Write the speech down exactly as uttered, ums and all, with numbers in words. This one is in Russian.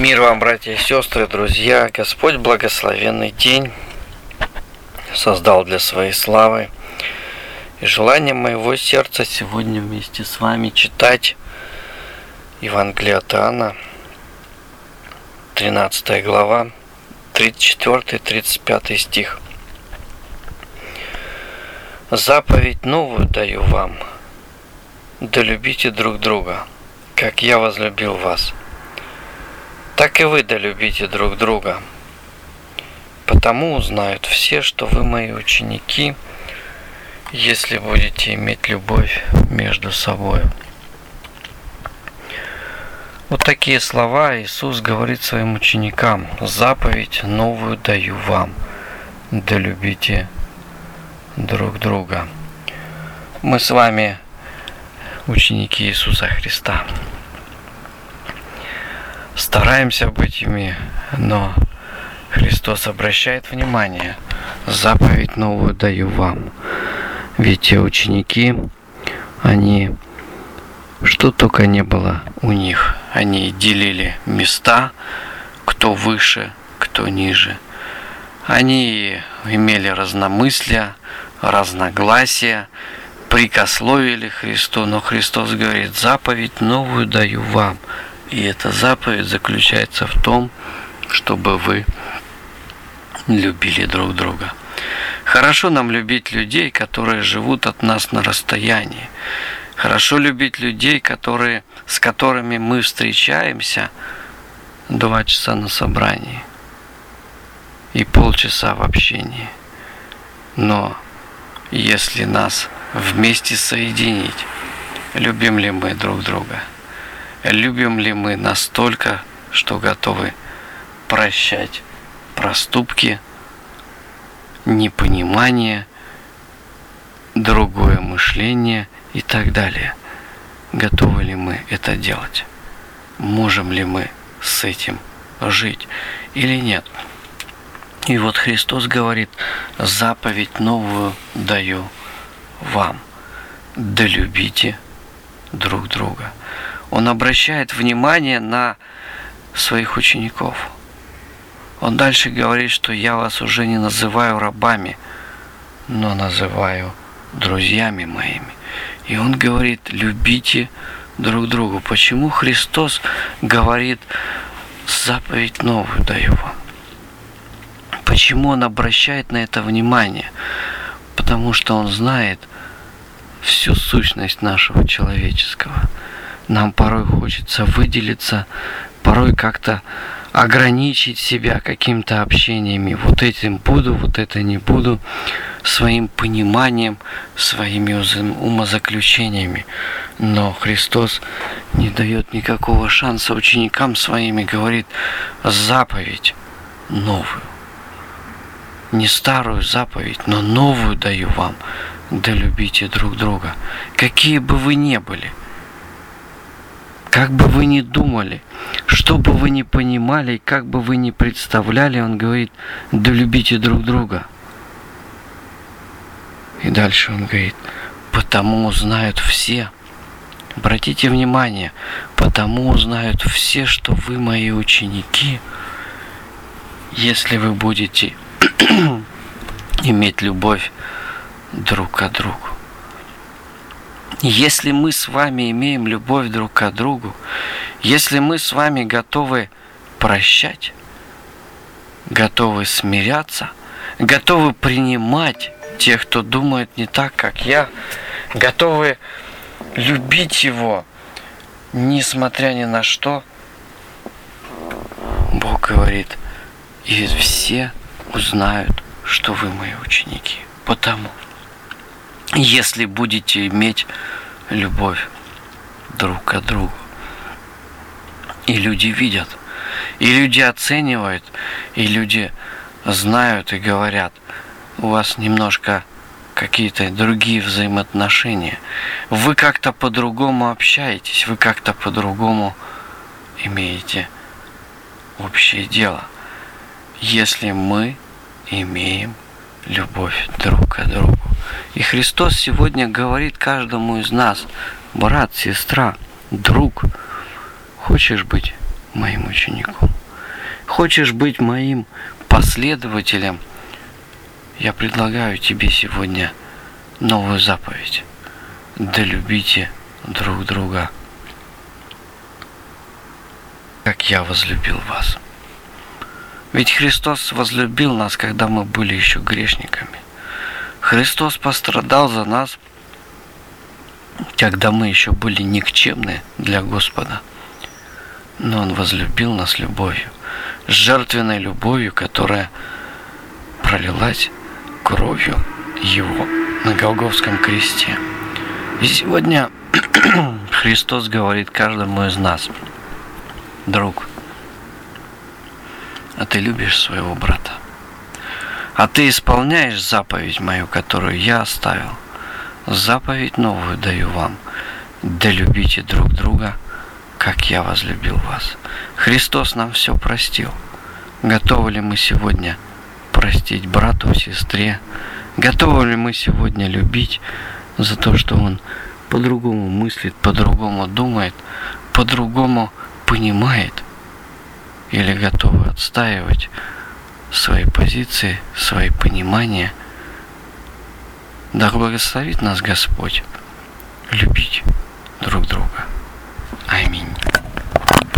Мир вам, братья и сестры, друзья! Господь благословенный день создал для своей славы. И желание моего сердца сегодня вместе с вами читать Евангелие от Иоанна, тринадцатая глава, тридцать четвёртый тридцать пятый стих. «Заповедь новую даю вам, да любите друг друга, как я возлюбил вас. Так и вы да любите друг друга. Потому узнают все, что вы мои ученики, если будете иметь любовь между собой». Вот такие слова Иисус говорит своим ученикам. «Заповедь новую даю вам, да любите друг друга». Мы с вами ученики Иисуса Христа. Стараемся быть ими, но Христос обращает внимание: заповедь новую даю вам. Ведь те ученики, они, что только не было у них, они делили места, кто выше, кто ниже. Они имели разномыслия, разногласия, прикословили Христу, но Христос говорит: заповедь новую даю вам. И эта заповедь заключается в том, чтобы вы любили друг друга. Хорошо нам любить людей, которые живут от нас на расстоянии. Хорошо любить людей, которые, с которыми мы встречаемся два часа на собрании и полчаса в общении. Но если нас вместе соединить, любим ли мы друг друга? Любим ли мы настолько, что готовы прощать проступки, непонимание, другое мышление и так далее? Готовы ли мы это делать? Можем ли мы с этим жить или нет? И вот Христос говорит: заповедь новую даю вам, да любите друг друга. Он обращает внимание на своих учеников. Он дальше говорит, что я вас уже не называю рабами, но называю друзьями моими. И он говорит: любите друг друга. Почему Христос говорит: заповедь новую даю вам? Почему он обращает на это внимание? Потому что он знает всю сущность нашего человеческого. Нам порой хочется выделиться, порой как-то ограничить себя какими-то общениями. Вот этим буду, вот это не буду, своим пониманием, своими умозаключениями. Но Христос не дает никакого шанса ученикам своим и говорит: заповедь новую. Не старую заповедь, но новую даю вам, да любите друг друга. Какие бы вы ни были, как бы вы ни думали, что бы вы ни понимали, как бы вы ни представляли, он говорит: да любите друг друга. И дальше он говорит: потому узнают все. Обратите внимание: потому узнают все, что вы мои ученики, если вы будете иметь любовь друг к другу. Если мы с вами имеем любовь друг к другу, если мы с вами готовы прощать, готовы смиряться, готовы принимать тех, кто думает не так, как я, готовы любить его, несмотря ни на что, Бог говорит: и все узнают, что вы мои ученики. Потому, если будете иметь любовь друг к другу. И люди видят, и люди оценивают, и люди знают и говорят: у вас немножко какие-то другие взаимоотношения. Вы как-то по-другому общаетесь, вы как-то по-другому имеете общее дело. Если мы имеем любовь друг к другу. И Христос сегодня говорит каждому из нас: брат, сестра, друг, хочешь быть моим учеником. Хочешь быть моим последователем, я предлагаю тебе сегодня новую заповедь. Да любите друг друга, как я возлюбил вас. Ведь Христос возлюбил нас, когда мы были еще грешниками. Христос пострадал за нас, когда мы еще были никчемны для Господа. Но Он возлюбил нас любовью, жертвенной любовью, которая пролилась кровью Его на Голгофском кресте. И сегодня Христос говорит каждому из нас: друг, а ты любишь своего брата? А ты исполняешь заповедь мою, которую я оставил? Заповедь новую даю вам: да любите друг друга, как я возлюбил вас. Христос нам все простил. Готовы ли мы сегодня простить брату, сестре? Готовы ли мы сегодня любить за то, что он по-другому мыслит, по-другому думает, по-другому понимает? Или готовы отстаивать свои позиции, свои понимания? Да благословит нас Господь любить друг друга. Аминь.